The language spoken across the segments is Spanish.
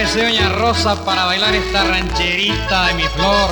Prepárese, doña Rosa, para bailar esta rancherita de mi flor.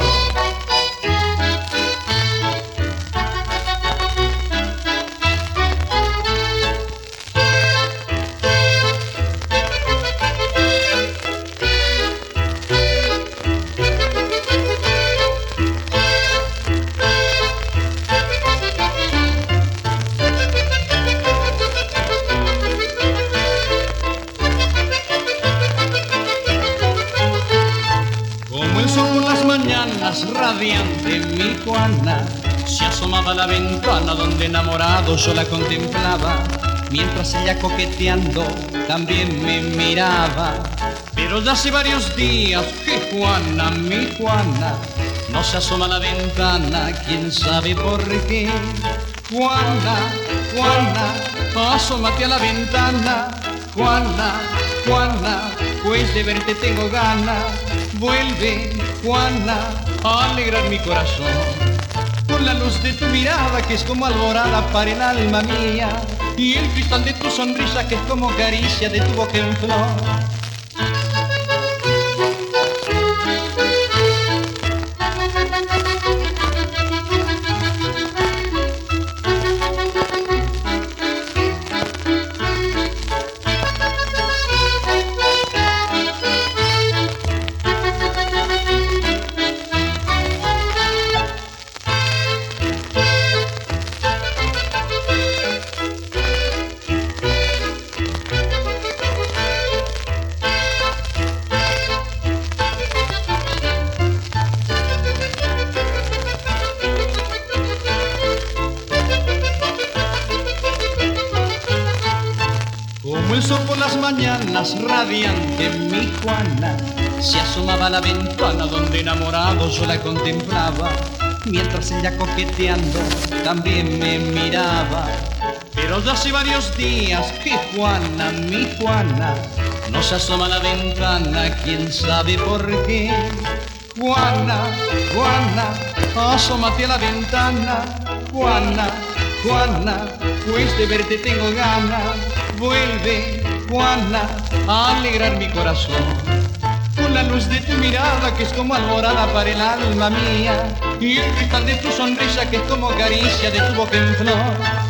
Como el sol por las mañanas, radiante mi Juana se asomaba a la ventana donde enamorado yo la contemplaba, mientras ella coqueteando también me miraba. Pero ya hace varios días que Juana, mi Juana, no se asoma a la ventana, quién sabe por qué. Juana, Juana, asómate a la ventana. Juana, Juana, pues de verte tengo ganas. Vuelve, Juana, a alegrar mi corazón con la luz de tu mirada que es como alborada para el alma mía, y el cristal de tu sonrisa que es como caricia de tu boca en flor. Como el sol por las mañanas, radiante mi Juana se asomaba a la ventana donde enamorado yo la contemplaba, mientras ella coqueteando también me miraba. Pero ya hace varios días que Juana, mi Juana, no se asoma a la ventana, quién sabe por qué. Juana, Juana, asómate a la ventana. Juana, Juana, pues de verte tengo ganas. Vuelve, Juana, a alegrar mi corazón con la luz de tu mirada que es como alborada para el alma mía, y el cristal de tu sonrisa que es como caricia de tu boca en flor.